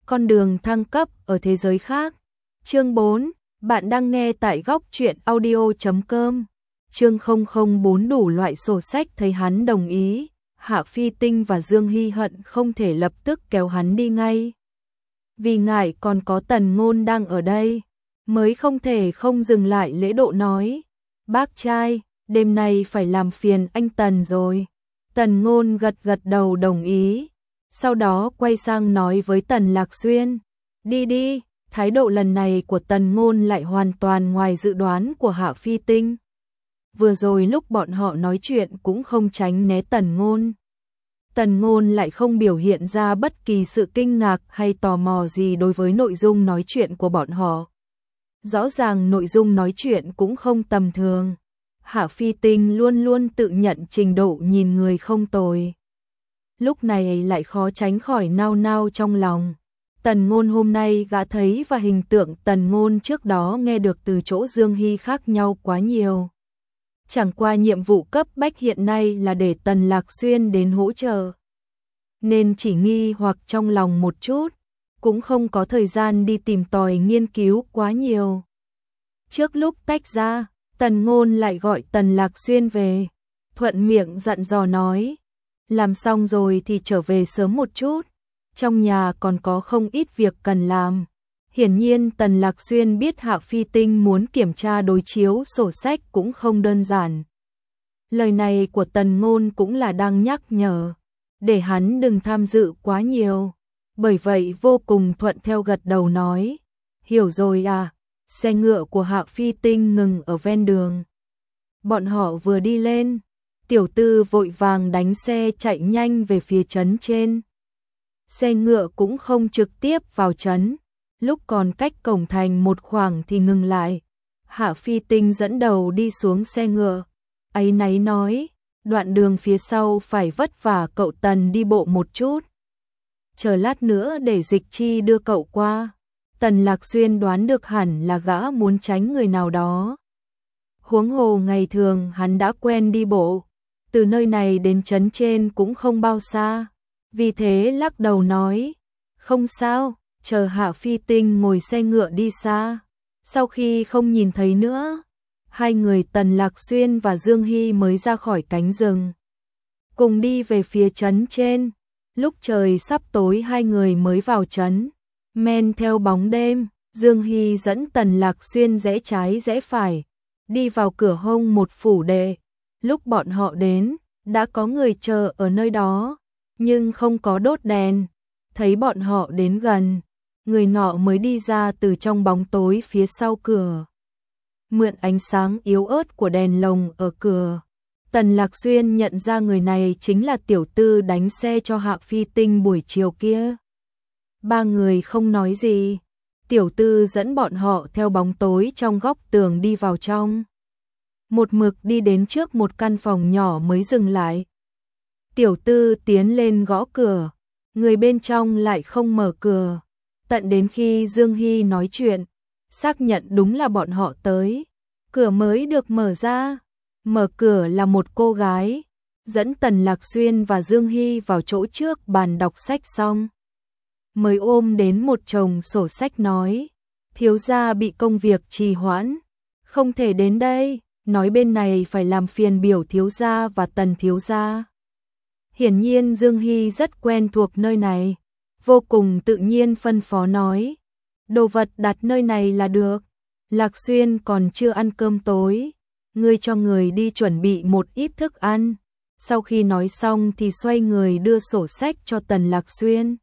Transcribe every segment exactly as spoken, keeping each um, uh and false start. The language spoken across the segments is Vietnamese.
Con đường thăng cấp ở thế giới khác. Chương bốn, bạn đang nghe tại góc truyện audio chấm com. Chương không không bốn đủ loại sổ sách thấy hắn đồng ý, Hạ Phi Tinh và Dương Hy hận không thể lập tức kéo hắn đi ngay. Vì ngại còn có Tần Ngôn đang ở đây, mới không thể không dừng lại lễ độ nói. Bác trai, đêm nay phải làm phiền anh Tần rồi. Tần Ngôn gật gật đầu đồng ý. Sau đó quay sang nói với Tần Lạc Xuyên. Đi đi, thái độ lần này của Tần Ngôn lại hoàn toàn ngoài dự đoán của Hạ Phi Tinh. Vừa rồi lúc bọn họ nói chuyện cũng không tránh né Tần Ngôn. Tần Ngôn lại không biểu hiện ra bất kỳ sự kinh ngạc hay tò mò gì đối với nội dung nói chuyện của bọn họ. Rõ ràng nội dung nói chuyện cũng không tầm thường. Hạ Phi Tinh luôn luôn tự nhận trình độ nhìn người không tồi. Lúc này lại khó tránh khỏi nao nao trong lòng. Tần Ngôn hôm nay gã thấy và hình tượng Tần Ngôn trước đó nghe được từ chỗ Dương Hy khác nhau quá nhiều. Chẳng qua nhiệm vụ cấp bách hiện nay là để Tần Lạc Xuyên đến hỗ trợ. Nên chỉ nghi hoặc trong lòng một chút, cũng không có thời gian đi tìm tòi nghiên cứu quá nhiều. Trước lúc tách ra, Tần Ngôn lại gọi Tần Lạc Xuyên về, thuận miệng dặn dò nói. Làm xong rồi thì trở về sớm một chút, trong nhà còn có không ít việc cần làm. Hiển nhiên Tần Lạc Xuyên biết Hạ Phi Tinh muốn kiểm tra đối chiếu sổ sách cũng không đơn giản. Lời này của Tần Ngôn cũng là đang nhắc nhở, để hắn đừng tham dự quá nhiều. Bởi vậy vô cùng thuận theo gật đầu nói, hiểu rồi à. Xe ngựa của Hạ Phi Tinh ngừng ở ven đường. Bọn họ vừa đi lên, Tiểu Tư vội vàng đánh xe chạy nhanh về phía trấn trên. Xe ngựa cũng không trực tiếp vào trấn, lúc còn cách cổng thành một khoảng thì ngừng lại. Hạ Phi Tinh dẫn đầu đi xuống xe ngựa, áy náy nói, đoạn đường phía sau phải vất vả cậu Tần đi bộ một chút. Chờ lát nữa để Dịch Chi đưa cậu qua. Tần Lạc Xuyên đoán được hẳn là gã muốn tránh người nào đó. Huống hồ ngày thường hắn đã quen đi bộ, từ nơi này đến trấn trên cũng không bao xa. Vì thế lắc đầu nói, không sao, chờ Hạ Phi Tinh ngồi xe ngựa đi xa. Sau khi không nhìn thấy nữa, hai người Tần Lạc Xuyên và Dương Hy mới ra khỏi cánh rừng, cùng đi về phía trấn trên. Lúc trời sắp tối hai người mới vào trấn. Men theo bóng đêm, Dương Hy dẫn Tần Lạc Xuyên rẽ trái rẽ phải, đi vào cửa hông một phủ đệ. Lúc bọn họ đến, đã có người chờ ở nơi đó, nhưng không có đốt đèn. Thấy bọn họ đến gần, người nọ mới đi ra từ trong bóng tối phía sau cửa. Mượn ánh sáng yếu ớt của đèn lồng ở cửa, Tần Lạc Xuyên nhận ra người này chính là Tiểu Tư đánh xe cho Hạ Phi Tinh buổi chiều kia. Ba người không nói gì, Tiểu Tư dẫn bọn họ theo bóng tối trong góc tường đi vào trong. Một mực đi đến trước một căn phòng nhỏ mới dừng lại. Tiểu Tư tiến lên gõ cửa, người bên trong lại không mở cửa. Tận đến khi Dương Hy nói chuyện, xác nhận đúng là bọn họ tới, cửa mới được mở ra. Mở cửa là một cô gái, dẫn Tần Lạc Xuyên và Dương Hy vào chỗ trước bàn đọc sách xong, mới ôm đến một chồng sổ sách nói, thiếu gia bị công việc trì hoãn, không thể đến đây, nói bên này phải làm phiền biểu thiếu gia và Tần thiếu gia. Hiển nhiên Dương Hy rất quen thuộc nơi này, vô cùng tự nhiên phân phó nói, đồ vật đặt nơi này là được. Lạc Xuyên còn chưa ăn cơm tối, ngươi cho người đi chuẩn bị một ít thức ăn. Sau khi nói xong thì xoay người đưa sổ sách cho Tần Lạc Xuyên.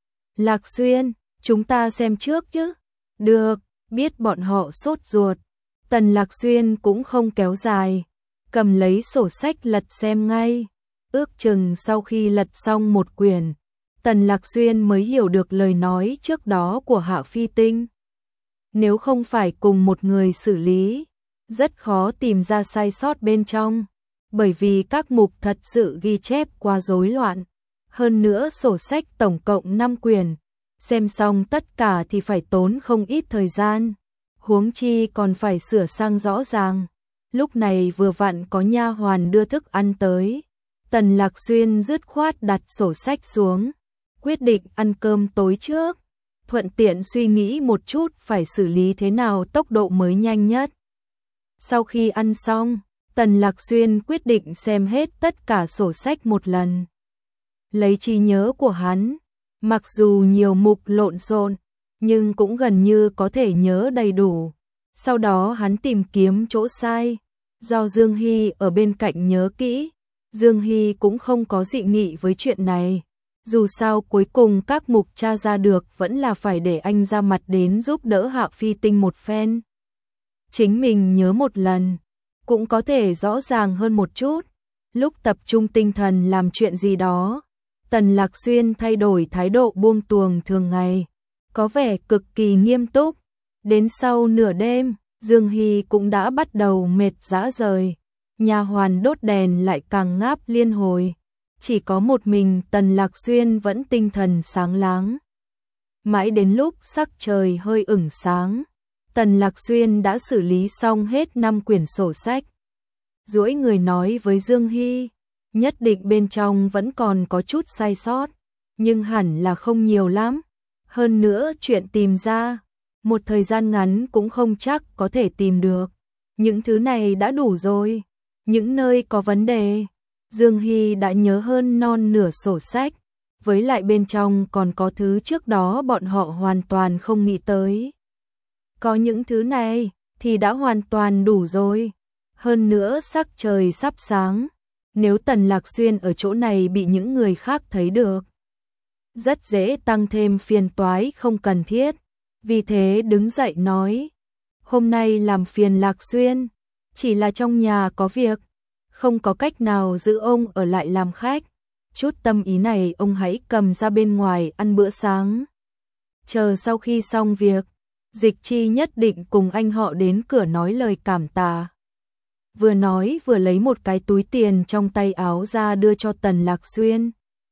Lạc Xuyên, chúng ta xem trước chứ. Được, biết bọn họ sốt ruột. Tần Lạc Xuyên cũng không kéo dài, cầm lấy sổ sách lật xem ngay. Ước chừng sau khi lật xong một quyển, Tần Lạc Xuyên mới hiểu được lời nói trước đó của Hạ Phi Tinh. Nếu không phải cùng một người xử lý, rất khó tìm ra sai sót bên trong, bởi vì các mục thật sự ghi chép quá rối loạn. Hơn nữa sổ sách tổng cộng năm quyển, xem xong tất cả thì phải tốn không ít thời gian, huống chi còn phải sửa sang rõ ràng. Lúc này vừa vặn có nha hoàn đưa thức ăn tới, Tần Lạc Xuyên dứt khoát đặt sổ sách xuống, quyết định ăn cơm tối trước. thuận tiện suy nghĩ một chút phải xử lý thế nào tốc độ mới nhanh nhất. Sau khi ăn xong, Tần Lạc Xuyên quyết định xem hết tất cả sổ sách một lần. Lấy trí nhớ của hắn, mặc dù nhiều mục lộn xộn, nhưng cũng gần như có thể nhớ đầy đủ. Sau đó hắn tìm kiếm chỗ sai, do Dương Hy ở bên cạnh nhớ kỹ. Dương Hy cũng không có dị nghị với chuyện này. Dù sao cuối cùng các mục tra ra được vẫn là phải để anh ra mặt đến giúp đỡ Hạ Phi Tinh một phen. Chính mình nhớ một lần, cũng có thể rõ ràng hơn một chút. Lúc tập trung tinh thần làm chuyện gì đó, Tần Lạc Xuyên thay đổi thái độ buông tuồng thường ngày, có vẻ cực kỳ nghiêm túc. Đến sau nửa đêm, Dương Hy cũng đã bắt đầu mệt rã rời. Nha hoàn đốt đèn lại càng ngáp liên hồi. Chỉ có một mình Tần Lạc Xuyên vẫn tinh thần sáng láng. Mãi đến lúc sắc trời hơi ửng sáng, Tần Lạc Xuyên đã xử lý xong hết năm quyển sổ sách. Duỗi người nói với Dương Hy, nhất định bên trong vẫn còn có chút sai sót, nhưng hẳn là không nhiều lắm. Hơn nữa chuyện tìm ra, một thời gian ngắn cũng không chắc có thể tìm được. Những thứ này đã đủ rồi. Những nơi có vấn đề, Dương Hy đã nhớ hơn non nửa sổ sách, với lại bên trong còn có thứ trước đó bọn họ hoàn toàn không nghĩ tới. Có những thứ này thì đã hoàn toàn đủ rồi. Hơn nữa sắc trời sắp sáng, nếu Tần Lạc Xuyên ở chỗ này bị những người khác thấy được, rất dễ tăng thêm phiền toái không cần thiết. Vì thế đứng dậy nói, hôm nay làm phiền Lạc Xuyên, chỉ là trong nhà có việc, không có cách nào giữ ông ở lại làm khách. Chút tâm ý này ông hãy cầm ra bên ngoài ăn bữa sáng. Chờ sau khi xong việc, Dịch Chi nhất định cùng anh họ đến cửa nói lời cảm tạ. Vừa nói vừa lấy một cái túi tiền trong tay áo ra đưa cho Tần Lạc Xuyên.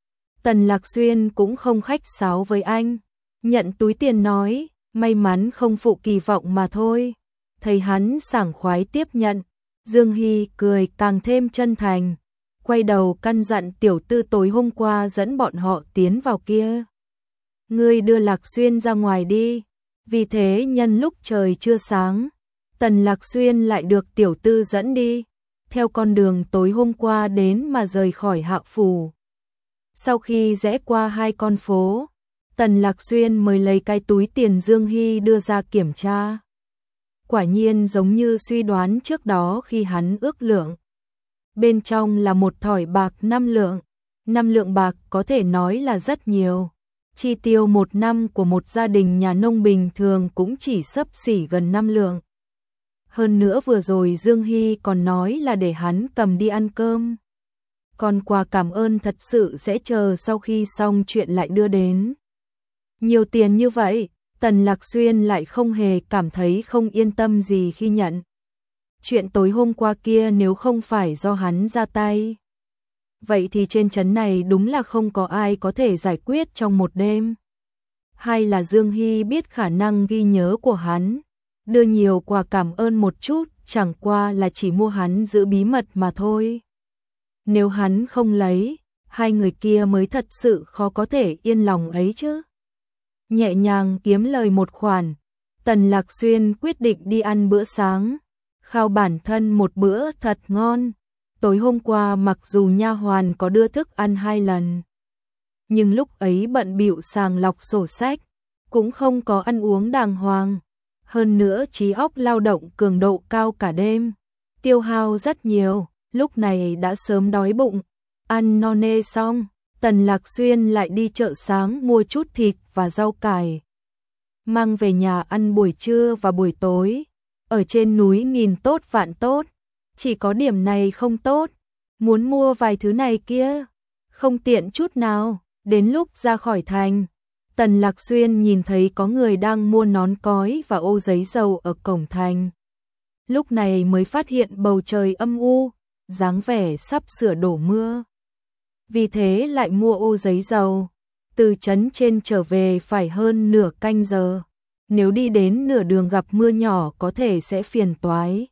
Tần Lạc Xuyên cũng không khách sáo với anh, nhận túi tiền nói, may mắn không phụ kỳ vọng mà thôi. Thấy hắn sảng khoái tiếp nhận, Dương Hy cười càng thêm chân thành, quay đầu căn dặn tiểu tư tối hôm qua dẫn bọn họ tiến vào kia. Ngươi đưa Lạc Xuyên ra ngoài đi. Vì thế nhân lúc trời chưa sáng, Tần Lạc Xuyên lại được tiểu tư dẫn đi, theo con đường tối hôm qua đến mà rời khỏi Hạ phủ. Sau khi rẽ qua hai con phố, Tần Lạc Xuyên mới lấy cái túi tiền Dương Hy đưa ra kiểm tra. Quả nhiên giống như suy đoán trước đó khi hắn ước lượng. Bên trong là một thỏi bạc năm lượng. Năm lượng bạc có thể nói là rất nhiều. Chi tiêu một năm của một gia đình nhà nông bình thường cũng chỉ xấp xỉ gần năm lượng. Hơn nữa vừa rồi Dương Hy còn nói là để hắn cầm đi ăn cơm. Còn quà cảm ơn thật sự sẽ chờ sau khi xong chuyện lại đưa đến. Nhiều tiền như vậy, Tần Lạc Xuyên lại không hề cảm thấy không yên tâm gì khi nhận. Chuyện tối hôm qua kia nếu không phải do hắn ra tay, vậy thì trên trấn này đúng là không có ai có thể giải quyết trong một đêm. Hay là Dương Hy biết khả năng ghi nhớ của hắn, đưa nhiều quà cảm ơn một chút, chẳng qua là chỉ mua hắn giữ bí mật mà thôi. Nếu hắn không lấy, hai người kia mới thật sự khó có thể yên lòng ấy chứ. Nhẹ nhàng kiếm lời một khoản, Tần Lạc Xuyên quyết định đi ăn bữa sáng, khao bản thân một bữa thật ngon. Tối hôm qua mặc dù nha hoàn có đưa thức ăn hai lần, nhưng lúc ấy bận bịu sàng lọc sổ sách, cũng không có ăn uống đàng hoàng. Hơn nữa trí óc lao động cường độ cao cả đêm, tiêu hao rất nhiều, lúc này đã sớm đói bụng. Ăn no nê xong, Tần Lạc Xuyên lại đi chợ sáng mua chút thịt và rau cải, mang về nhà ăn buổi trưa và buổi tối. Ở trên núi nghìn tốt vạn tốt, chỉ có điểm này không tốt, muốn mua vài thứ này kia, không tiện chút nào. Đến lúc ra khỏi thành, Tần Lạc Xuyên nhìn thấy có người đang mua nón cói và ô giấy dầu ở cổng thành. Lúc này mới phát hiện bầu trời âm u, dáng vẻ sắp sửa đổ mưa. Vì thế lại mua ô giấy dầu. Từ trấn trên trở về phải hơn nửa canh giờ. Nếu đi đến nửa đường gặp mưa nhỏ có thể sẽ phiền toái.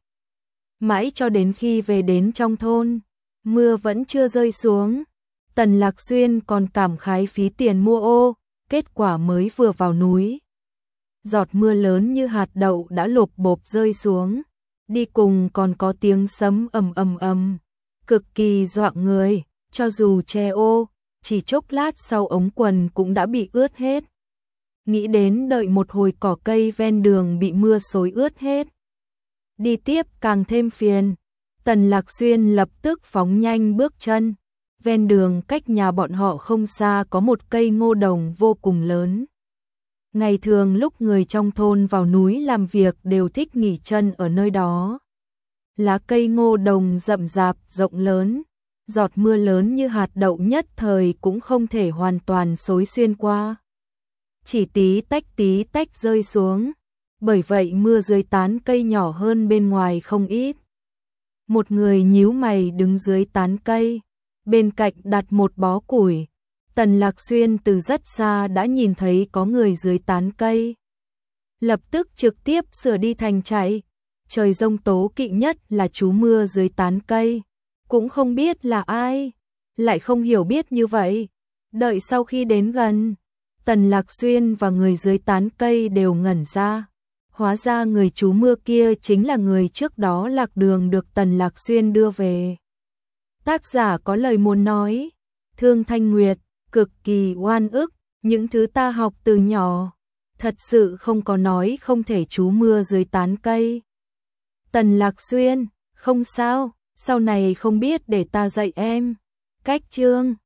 Mãi cho đến khi về đến trong thôn, mưa vẫn chưa rơi xuống. Tần Lạc Xuyên còn cảm khái phí tiền mua ô, kết quả mới vừa vào núi. Giọt mưa lớn như hạt đậu đã lộp bộp rơi xuống, đi cùng còn có tiếng sấm ầm ầm ầm, cực kỳ dọa người, cho dù che ô, chỉ chốc lát sau ống quần cũng đã bị ướt hết. Nghĩ đến đợi một hồi cỏ cây ven đường bị mưa xối ướt hết. Đi tiếp càng thêm phiền, Tần Lạc Xuyên lập tức phóng nhanh bước chân. Ven đường cách nhà bọn họ không xa có một cây ngô đồng vô cùng lớn. Ngày thường lúc người trong thôn vào núi làm việc đều thích nghỉ chân ở nơi đó. Lá cây ngô đồng rậm rạp rộng lớn, giọt mưa lớn như hạt đậu nhất thời cũng không thể hoàn toàn xối xuyên qua. Chỉ tí tách tí tách rơi xuống, bởi vậy mưa dưới tán cây nhỏ hơn bên ngoài không ít. Một người nhíu mày đứng dưới tán cây, bên cạnh đặt một bó củi. Tần Lạc Xuyên từ rất xa đã nhìn thấy có người dưới tán cây. Lập tức trực tiếp sửa đi thành chạy. Trời giông tố kỵ nhất là trú mưa dưới tán cây. Cũng không biết là ai, lại không hiểu biết như vậy. Đợi sau khi đến gần, Tần Lạc Xuyên và người dưới tán cây đều ngẩn ra. Hóa ra người trú mưa kia chính là người trước đó lạc đường được Tần Lạc Xuyên đưa về. Tác giả có lời muốn nói, Thương Thanh Nguyệt, cực kỳ oan ức, những thứ ta học từ nhỏ, thật sự không có nói không thể trú mưa dưới tán cây. Tần Lạc Xuyên, không sao, sau này không biết để ta dạy em. Cách chương